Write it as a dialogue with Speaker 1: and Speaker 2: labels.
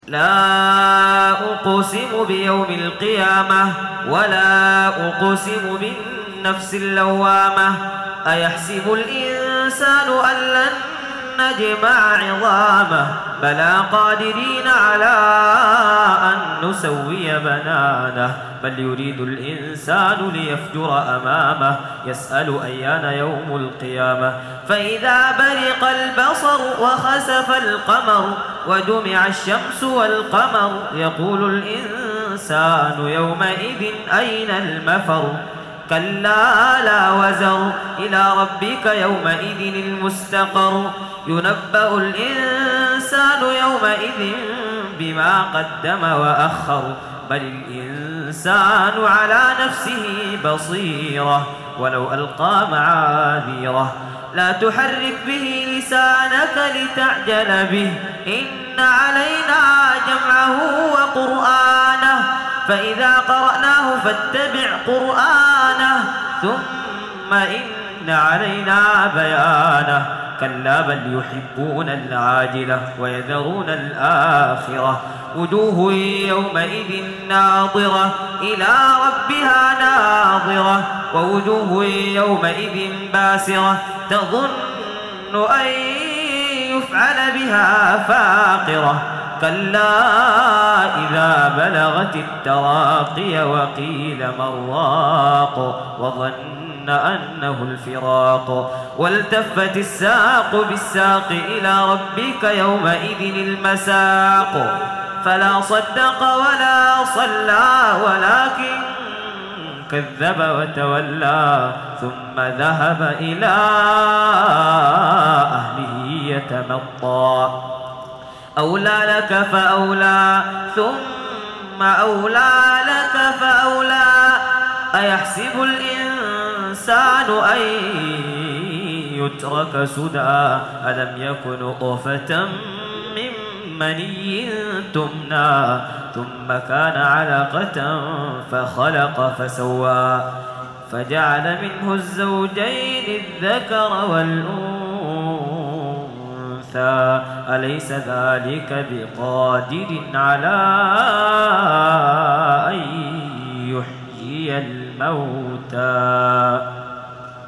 Speaker 1: لا أقسم بيوم القيامة ولا أقسم بالنفس اللوامة. أيحسب الإنسان أن لن نجمع عظامه بلى قادرين على أن نسوي بنانه بل يريد الإنسان ليفجر أمامه يسأل أيان يوم القيامة. فإذا برق البصر وخسف القمر وجمع الشمس والقمر يقول الإنسان يومئذ أين المفر. كلا لا وزر إلى ربك يومئذ المستقر. ينبأ الإنسان يومئذ بما قدم وأخر بل الإنسان على نفسه بصيرة ولو ألقى معاذيره. لا تحرك به لسانك لتعجل به إن علينا جمعه وقرآنه فإذا قرأناه فاتبع قرآنه ثم إن علينا بيانه. كلا بل يحبون العاجلة ويذرون الآخرة. وجوه يومئذ ناظرة إلى ربها ناظرة ووجوه يومئذ باسرة تظن أن يفعل بها فاقرة. كلا إذا بلغت التراقي وقيل من راق وظن أنه الفراق والتفت الساق بالساق إلى ربك يومئذ المساق. فلا صدق ولا صلى ولكن كذب وتولى ثم ذهب إلى أهله يتمطى. أولى لك فأولى ثم أولى لك فأولى. أيحسب الإنسان أن يترك سدى ألم يكن نطفة من مني تمنى ثم كان علقة فخلق فسوى فجعل منه الزوجين الذكر والأنثى أليس ذلك بقادر على أن يحيي الموتى.